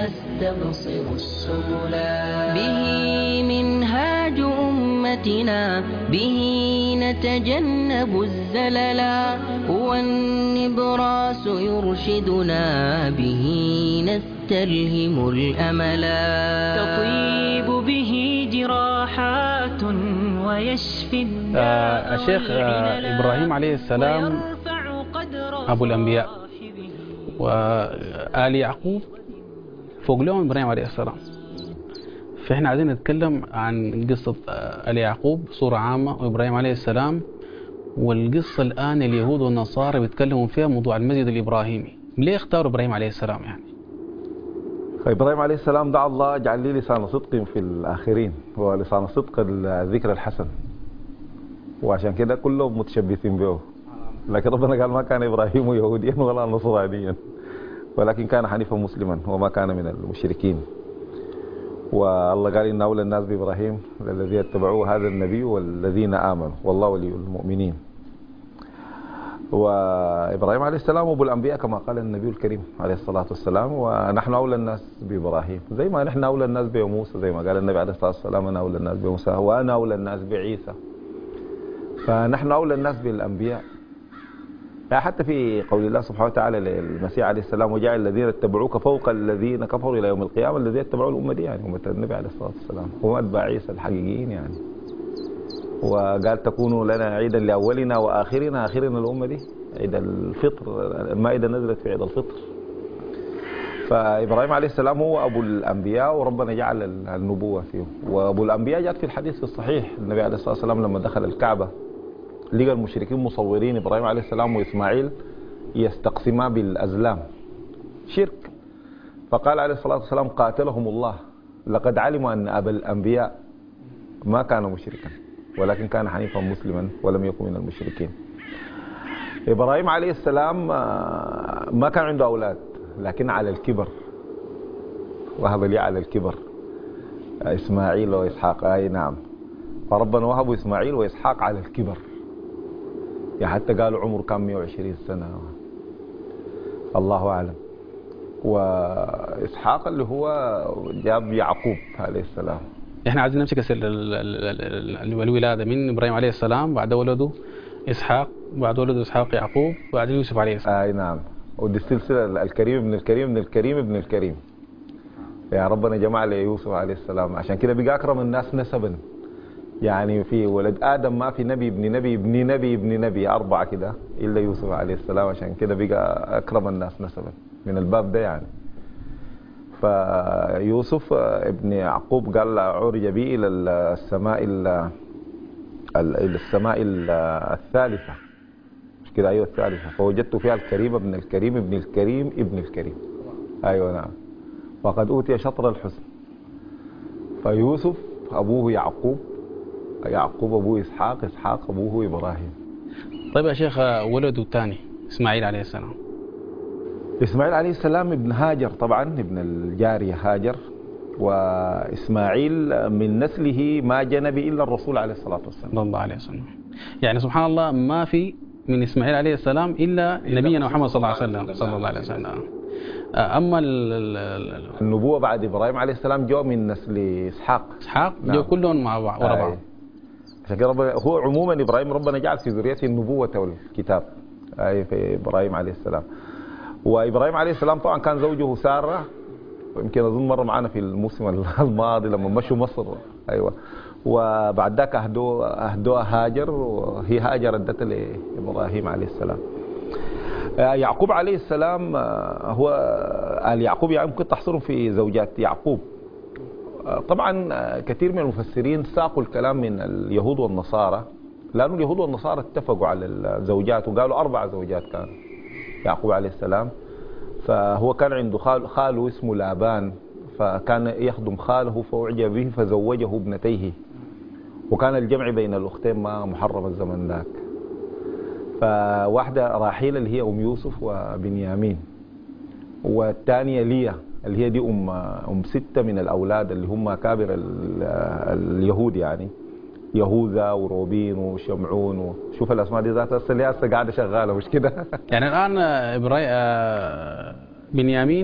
نستبصر السبلا. به منهاج أمتنا، به نتجنب الزللا، هو النبراس يرشدنا، به نستلهم الأملا. تطيب به جراحات ويشفي الداء الشيخ إبراهيم عليه السلام أبو الأنبياء، وآل يعقوب فوق لهم إبراهيم عليه السلام. فإحنا عايزين نتكلم عن قصة آل يعقوب بصورة عامة وإبراهيم عليه السلام، والقصة الآن اليهود والنصارى بيتكلموا فيها موضوع المسجد الإبراهيمي. ليه اختاروا إبراهيم عليه السلام يعني؟ فإبراهيم عليه السلام دعا الله اجعل لي لسان صدق في الآخرين، ولسان صدق الذكر الحسن، وعشان كده كلهم متشبثين به. لكن ربنا قال ما كان إبراهيم يهوديا ولا نصرانيا، ولكن كان حنيفا مسلما وما كان من المشركين. والله قال إن أولى الناس بإبراهيم الذين اتبعوه هذا النبي والذين آمنوا والله ولي المؤمنين. وإبراهيم عليه السلام أبو الأنبياء كما قال النبي الكريم عليه الصلاة والسلام، ونحن أولى الناس بإبراهيم زي ما نحن أولى الناس بموسى، زي ما قال النبي عليه الصلاة والسلام أنا أولى الناس بموسى وأنا أولى الناس بعيسى. فنحن أولى الناس بالأنبياء. حتى في قول الله سبحانه وتعالى للمسيح عليه السلام وجعل الذين اتبعوك فوق الذين كفروا إلى يوم القيامة، الذين اتبعوا الأمة دي يعني أمة النبي عليه الصلاة والسلام هم أتباع عيسى الحقيقيين يعني. وقال تكونوا لنا عيدا لأولنا وآخرنا، آخرنا الأمة دي عيد الفطر، المائدة نزلت في عيد الفطر. فإبراهيم عليه السلام هو أبو الأنبياء وربنا جعل النبوة فيه. وأبو الأنبياء جاءت في الحديث الصحيح، النبي عليه الصلاة والسلام لما دخل الكعبة لقى المشركين مصورين إبراهيم عليه السلام وإسماعيل يستقسما بالأزلام شرك، فقال عليه الصلاة والسلام قاتلهم الله لقد علموا أن أبا الأنبياء ما كان مشركا ولكن كان حنيفا مسلما ولم يكن من المشركين. إبراهيم عليه السلام ما كان عنده أولاد، لكن على الكبر وهب لي على الكبر إسماعيل وإسحاق. أي نعم، فربنا وهب إسماعيل وإسحاق على الكبر، يعني حتى قالوا عمره كان 120 سنة الله أعلم. وإسحاق اللي هو جاب يعقوب عليه السلام. احنا عايزين نمسك الولادة من إبراهيم عليه السلام، بعد ولده إسحاق، بعد ولده إسحاق يعقوب، بعد يوسف عليه السلام. أي نعم، ودي السلسلة الكريم ابن الكريم ابن الكريم ابن الكريم. يا ربنا جمع لي يوسف عليه السلام، عشان كده بقى أكرم الناس نسبا. يعني في ولد آدم ما في نبي ابن نبي ابن نبي ابن نبي 4 كده إلا يوسف عليه السلام، عشان كده بقى أكرم الناس نسبا من الباب ده يعني. فيوسف ابن يعقوب قال عرج بي إلى السماء الثالثة، مش كده؟ أيوة الثالثة، فوجدت فيها الكريم ابن الكريم ابن الكريم ابن الكريم. أيوة نعم، وقد أوتي شطر الحسن. فيوسف أبوه يعقوب، يعقوب أبوه إسحاق، إسحاق أبوه إبراهيم. طيب يا شيخ، ولده الثاني إسماعيل عليه السلام. إسماعيل عليه السلام ابن هاجر طبعا، ابن الجارية هاجر. وإسماعيل من نسله ما جنب إلا الرسول عليه الصلاة والسلام صلى الله عليه وسلم. يعني سبحان الله ما في من إسماعيل عليه السلام إلا نبينا محمد صلى الله عليه وسلم صلى الله عليه وسلم. أما النبوة بعد إبراهيم عليه السلام جو من نسل إسحاق. جو كلهم مع بعض ورا بعض. عشان كده هو عموما إبراهيم ربنا جعل في ذريته النبوة والكتاب في إبراهيم عليه السلام. وإبراهيم عليه السلام طبعا كان زوجه سارة، ويمكن أظن مرة معنا في الموسم الماضي لما مشوا مصر. أيوة، وبعد ذاك أهدوها هاجر، وهي هاجر ادت لإبراهيم عليه السلام. يعقوب عليه السلام هو آل يعقوب يعني ممكن تحصرهم في زوجات يعقوب. طبعا كثير من المفسرين ساقوا الكلام من اليهود والنصارى، لأن اليهود والنصارى اتفقوا على الزوجات وقالوا 4 زوجات كان يعقوب عليه السلام. فهو كان عنده خاله اسمه لابان، فكان يخدم خاله فأعجب به فزوجه ابنتيه، وكان الجمع بين الأختين ما محرم الزمن ذاك. فواحدة راحيل اللي هي أم يوسف وبنيامين، والثانية ليا اللي هي دي أم 6 من الأولاد اللي هم أكابر اليهود يعني، يهوذا وروبين وشمعون، وشوف الأسماء دي ذات اللي هسه قاعدة شغالة مش كده؟ يعني الآن بنيامين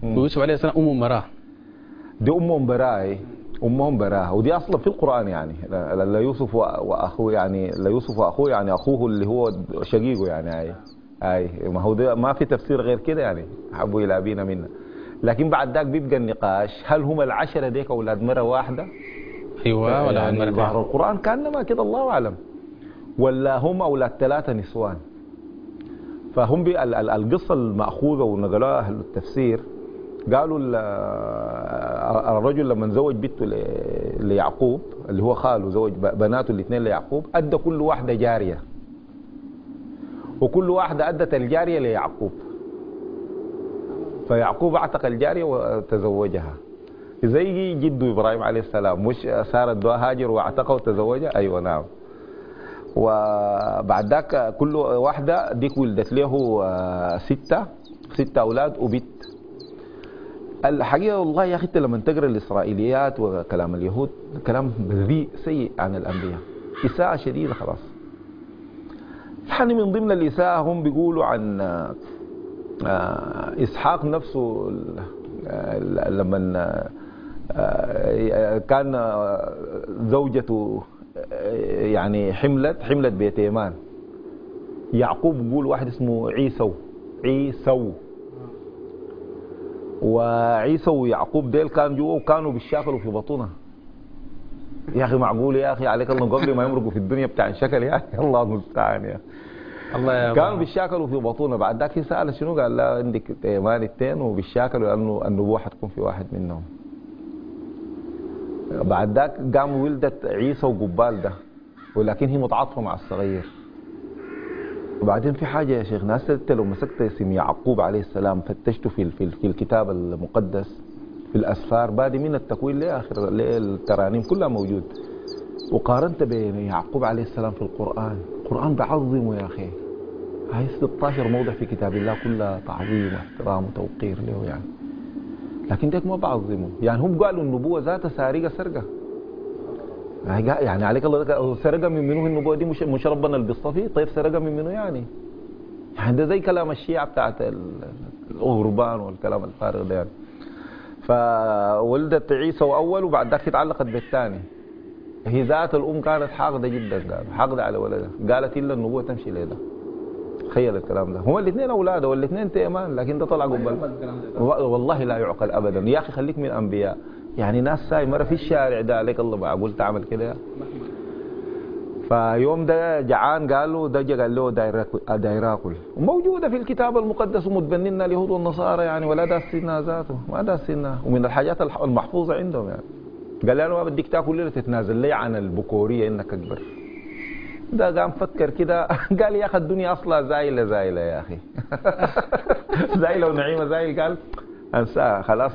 ويوسف عليه السلام أم مراه. دي أمهم براء، أمهم براء، ودي أصلا في القرآن يعني لا يوسف وأخوه، يعني لا يوسف وأخوه يعني أخوه اللي هو شقيقه يعني. أي ما هو ده ما في تفسير غير كده يعني، حبوا إلى أبينا منا. لكن بعد ذاك بيبقى النقاش هل هم العشرة ديك أولاد مرة واحدة؟ أيوة ولا يعني ظهر القرآن كأنما كده الله أعلم، ولا هم أولاد 3 نسوان. فهم القصة المأخوذة ونقلوها أهل التفسير قالوا الرجل لما زوج بنته ليعقوب اللي هو خاله، زوج بناته الاثنين ليعقوب، أدى كل واحدة جارية، وكل واحدة أدت الجارية ليعقوب، فيعقوب اعتق الجارية وتزوجها زي جده إبراهيم عليه السلام، مش صارت دوا هاجر واعتقها وتزوجها. أيوة نعم. وبعد ذاك كل واحدة ديك ولدت له 6 أولاد وبنت. الحقيقة والله يا أخي أنت لما تقرأ الإسرائيليات وكلام اليهود كلام بذيء سيء عن الأنبياء، إساءة شديدة خلاص. يعني من ضمن الإساءة هم بيقولوا عن إسحاق نفسه لما كان زوجته يعني حملت بيتيمان، يعقوب بيقول واحد اسمه عيسو، وعيسى ويعقوب ديل كان جوا وكانوا بيشاكلوا في بطنها. يا اخي معقول يا اخي عليك الله قبل ما يمرقوا في الدنيا بتاع شكل يا اخي الله المستعان يا الله. كانوا بيشاكلوا في بطنها. بعد ذاك سأل شنو؟ قال لا عندك ايمان 2 وبيشاكلوا لانه النبوة حتكون في واحد منهم. بعد ذاك قام ولدت عيسى وقبال ده، ولكن هي متعاطفة مع الصغير. وبعدين في حاجة يا شيخ ناس، انت لو مسكت اسم يعقوب عليه السلام فتشته في الكتاب المقدس في الأسفار بادي من التكوين لآخر الترانيم كلها موجود، وقارنت بين يعقوب عليه السلام في القرآن بعظمه يا أخي. هاي 16 موضع في كتاب الله كلها تعظيم واحترام وتوقير له يعني، لكن ديك ما بعظمه. يعني هم قالوا النبوة ذاتها سرقة يعني عليك الله سرقة من منه النبوة دي؟ مش ربنا اللي بيصطفي؟ طيب سرقة من منه يعني ده زي كلام الشيعة بتاعت الغربان والكلام الفارغ ده يعني. فولدت عيسى أول وبعد ذاك تعلقت بالثاني. هي ذات الأم كانت حاقدة جدا، حاقدة على ولدها، قالت إلا النبوة تمشي ليلة. تخيل الكلام ده. هما الاثنين أولاده والاثنين تيمان، لكن ده طلع قبل. والله لا يعقل أبدا يا أخي. خليك من الأنبياء يعني. ناس ساي مرة في الشارع ده عليك الله معقول تعمل كده؟ فيوم ده جعان قالوا ده قال له داير اكل، وموجوده في الكتاب المقدس ومتبنينا اليهود والنصارى يعني، ولا داسينها ذاته ما داسينها، ومن الحاجات المحفوظه عندهم يعني. قال له انا ما بديك تاكل ليله تتنازل لي عن البكوريه انك اكبر. ده قام فكر كده قال يا اخي الدنيا اصلا زايله يا اخي زايله ونعيمه زايل. قال انساه خلاص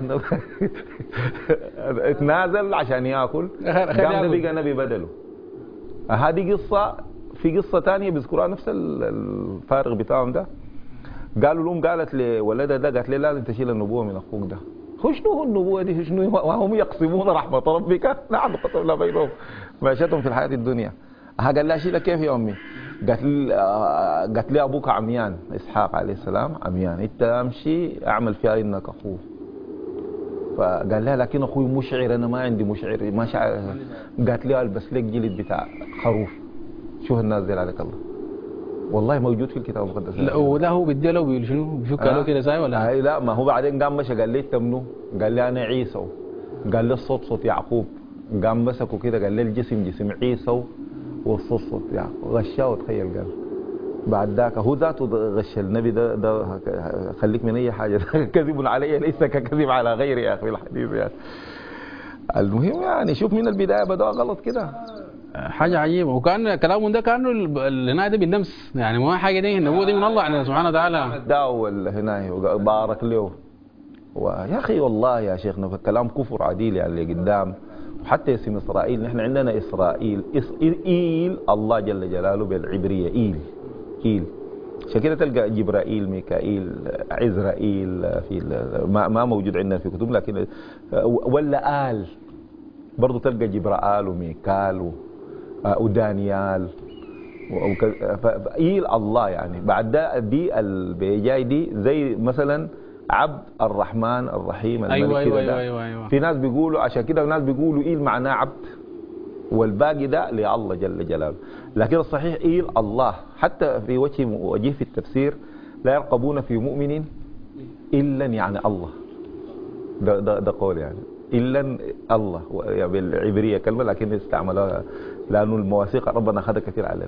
اتنازل عشان ياكل. قام ده بقى نبي بدله. هذه قصة. في قصة ثانية بيذكروها نفس الفارغ بتاعهم ده. قالوا الأم قالت لولدها ده، قالت له لازم تشيل النبوة من أخوك ده. شنو هو النبوة دي؟ شنو وهم يقسمون رحمة ربك نحن قسمنا بينهم معيشتهم في الحياة الدنيا. قال لها شيلها كيف يا أمي؟ قالت لي أبوك عميان، إسحاق عليه السلام عميان، أنت أمشي أعمل فيها إنك أخوه. فقال لها لكن أخوي مشعر، أنا ما عندي مشعر ما شعر. قالت لي ألبس لك جلد بتاع خروف. شوف الناس دي عليك الله، والله موجود في الكتاب المقدس. لا وده هو بدي له شنو بشوك له كده زي ولا لا ما هو بعدين قام مشى قال لي انت منو؟ قال لي انا عيسى. قال لي الصوت صوت يعقوب. قام مسكه كده قال لي الجسم جسم عيسى والصوت صوت يعقوب. غشاه وتخيل. قال بعد ذاك هو ذاته غش النبي ده خليك من اي حاجه كذب علي ليس ككذب على غيري يا اخي الحديث يعني. المهم يعني شوف من البدايه بدأ غلط كده. حاجة عجيبة. وكان كلامه ده كانه الهناية ده بالنمس يعني، ما حاجة دي النبوة دي من الله يعني سبحانه وتعالى. داو الهناية وبارك له. ويا أخي والله يا شيخنا فالكلام كفر عديل يعني اللي قدام. وحتى اسم إسرائيل نحن عندنا إسرائيل إيل الله جل جلاله بالعبرية إيل. عشان كده تلقى جبرائيل ميكائيل عزرائيل في ما موجود عندنا في كتب، لكن ولا آل برضو تلقى جبرائيل وميكال ودانيال فإيل الله يعني. بعد ده دي البيجاي دي زي مثلا عبد الرحمن الرحيم الملك. أيوة كده أيوة ده. أيوة أيوة. في ناس بيقولوا عشان كده، ناس بيقولوا إيل معناه عبد، والباقي ده لله جل جلاله. لكن الصحيح إيل الله، حتى في وجه في التفسير لا يرقبون في مؤمن إلا يعني الله. ده قول يعني إلا الله يعني بالعبرية كلمة، لكن استعملها لأنه المواثيق ربنا أخذها كثير على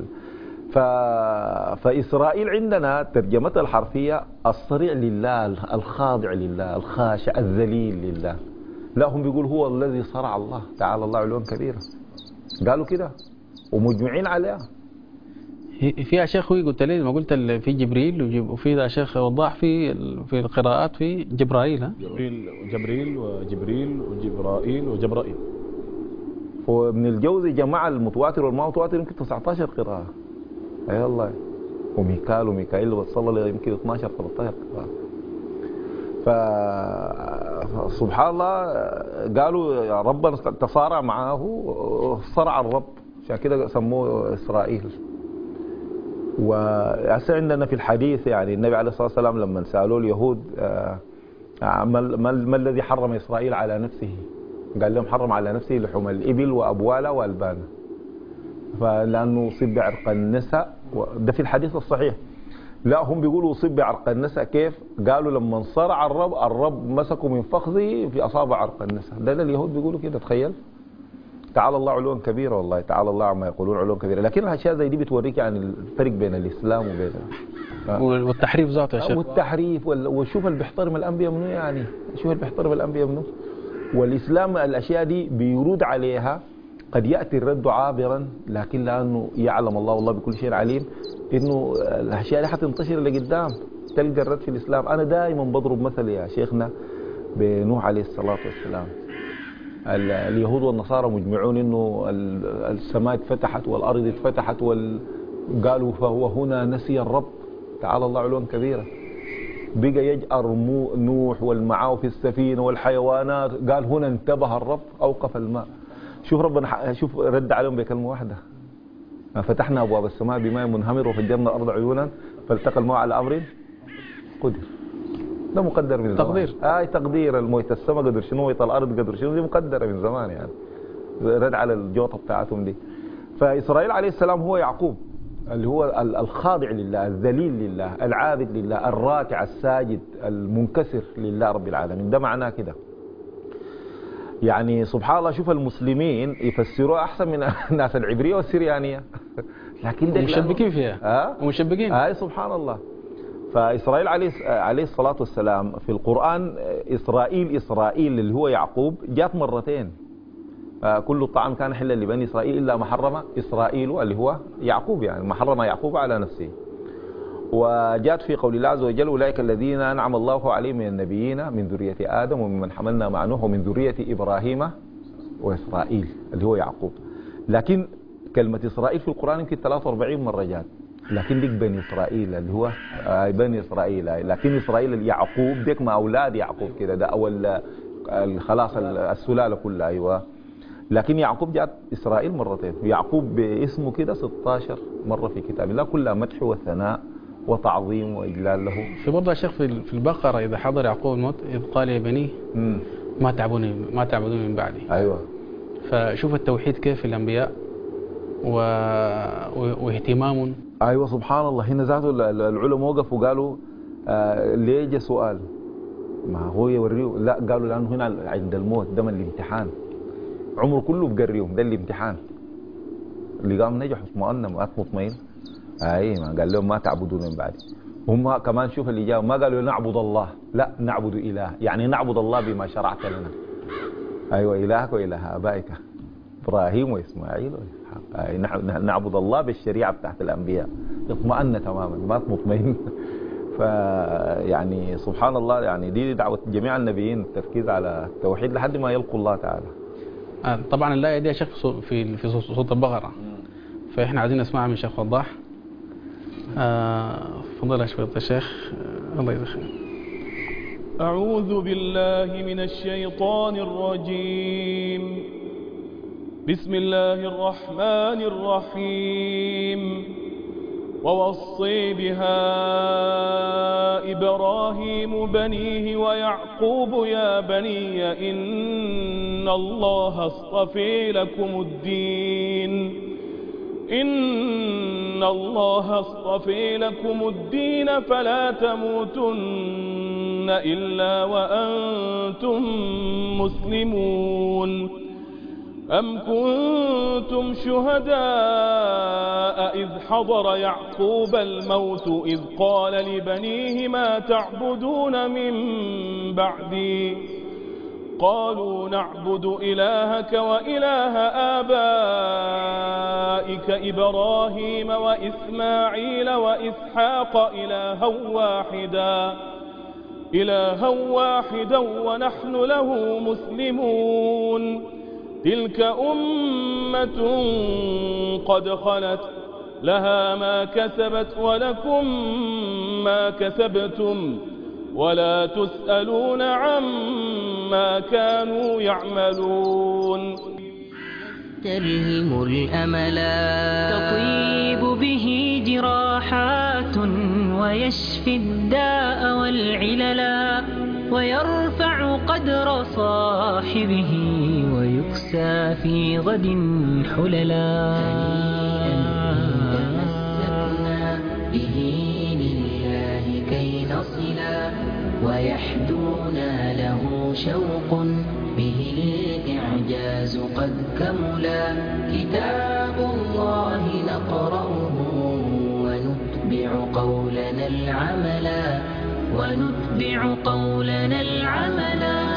فإسرائيل عندنا ترجمتها الحرفية الصريع لله، الخاضع لله، الخاشع الذليل لله. لا هم بيقول هو الذي صرع الله تعالى الله علوا كبيرا، قالوا كده ومجمعين عليها. في شيخ خوي قلت لي ما قلت في جبريل، وفي شيخ وضاح في القراءات في جبرائيل. ها جبريل وجبريل وجبرائيل وجبرائيل. وابن الجوزي جمع المتواتر والما متواتر يمكن 19 قراءة. اي والله. وميكائيل وصل يمكن 12 13 قراءة. فسبحان الله قالوا يا ربنا تصارع معه، صرع الرب، عشان كده سموه إسرائيل. وهسه عندنا في الحديث يعني النبي عليه الصلاة والسلام لما سألوه اليهود ما الذي حرم إسرائيل على نفسه، قال لهم حرم على نفسه لحوم الإبل وأبوالها وألبانها، فلأنه أصيب بعرق النساء. ده في الحديث الصحيح. لا هم بيقولوا أصيب بعرق النساء كيف؟ قالوا لما انصرع الرب مسكوا من فخذه في أصابع عرق النساء. ده اليهود بيقولوا كده، تخيل. تعالى الله علوا كبيرة، والله تعالى الله عما يقولون علوا كبيرة. لكن الأشياء زي دي بتوريك يعني الفرق بين الإسلام وبين والتحريف ذاته يا شيخ. والتحريف وشوف اللي بيحترم الأنبياء منه، يعني شوف اللي بيحترم الأنبياء منه. والإسلام الأشياء دي بيرود عليها، قد يأتي الرد عابرا، لكن لأنه يعلم الله والله بكل شيء عليم إنه الأشياء دي حتنتشر لقدام، تلقى الرد في الإسلام. أنا دائما بضرب مثل يا شيخنا بنوح عليه الصلاة والسلام. اليهود والنصارى مجمعون إنه السماء اتفتحت والأرض اتفتحت قالوا فهو هنا نسي الرب تعالى الله علوا كبيرا. بقى يجأر نوح والمعاه في السفينة والحيوانات، قال هنا انتبه الرب أوقف الماء. شوف ربنا شوف رد عليهم بكلمة واحدة، فتحنا أبواب السماء بماء منهمر وفجرنا الأرض عيونا فالتقى الماء على أمر قدر. ده مقدر من زمان. تقدير. تقدير الموت السماء قدر شنو، موت الأرض قدر شنو، دي مقدرة من زمان يعني. رد على الجوطة بتاعتهم دي. فإسرائيل عليه السلام هو يعقوب اللي هو الخاضع لله، الذليل لله، العابد لله، الراكع الساجد المنكسر لله رب العالمين. ده معناه كده. يعني سبحان الله، شوف المسلمين يفسروها أحسن من الناس العبرية والسريانية. لكن ده مشبكين فيها. ومشبكين. سبحان الله. فإسرائيل عليه الصلاة والسلام في القرآن إسرائيل اللي هو يعقوب جاءت مرتين. كل الطعام كان حلا لبني إسرائيل إلا ما حرم إسرائيل اللي هو يعقوب، يعني ما حرم يعقوب على نفسه. وجاءت في قول الله عز وجل أولئك الذين أنعم الله عليهم من النبيين من ذرية آدم وممن حملنا مع نوح ومن ذرية إبراهيم وإسرائيل اللي هو يعقوب. لكن كلمة إسرائيل في القرآن يمكن 43 مرة جاءت، لكن ديك بني إسرائيل اللي هو بني إسرائيل. لكن إسرائيل يعقوب ديك ما أولاد يعقوب كده، ده أول خلاص السلالة كلها. أيوة. لكن يعقوب جاءت إسرائيل مرتين، يعقوب باسمه كده 16 مرة في كتاب الله، كلها مدح وثناء وتعظيم وإجلال له. في برضه يا شيخ في البقرة إذا حضر يعقوب الموت إذ قال يا بني ما تعبدون من بعدي. أيوة. فشوف التوحيد كيف في الأنبياء واهتمام. أيوة سبحان الله. هنا ذاته العلماء وقفوا وقالوا ليه جاء سؤال ما هو يوريه، لا قالوا لأنه هنا عند الموت ده من الامتحان، عمره كله بقريهم، ده الامتحان اللي قام نجح اطمئن ما مطمئن. ما قال لهم ما تعبدون من بعدي. هم كمان شوف اللي جاء ما قالوا نعبد الله، لا نعبد إله، يعني نعبد الله بما شرعت لنا. أيوة إلهك وإله آبائك إبراهيم وإسماعيل وإسحاق. نعبد الله بالشريعة بتاعت الأنبياء. اطمئن تماما ما مطمئن. فيعني سبحان الله، يعني دي دعوة جميع النبيين التركيز على التوحيد لحد ما يلقوا الله تعالى. طبعا الآية دي يا شيخ في سورة البقرة، فإحنا عايزين نسمعها من شيخ وضاح. فضل شوية يا شيخ. الله يدخل. أعوذ بالله من الشيطان الرجيم. بسم الله الرحمن الرحيم. ووصي بها إبراهيم بنيه ويعقوب يا بني إن الله اصطفى لكم الدين فلا تموتن إلا وأنتم مسلمون. أم كنتم شهداء إذ حضر يعقوب الموت إذ قال لبنيه ما تعبدون من بعدي قالوا نعبد إلهك وإله آبائك إبراهيم وإسماعيل وإسحاق إلها واحدا ونحن له مسلمون. تلك أمة قد خلت لها ما كسبت ولكم ما كسبتم ولا تسألون عما كانوا يعملون. تلهم الأملا تطيب به جراحات ويشفي الداء والعللا ويرفع قدر صاحبه ويكسى في غد حللا. تمسكنا به لله كي نصلا ويحدونا له شوق به الإعجاز قد كملا. كتاب الله نقرأه ونتبع قولنا العملا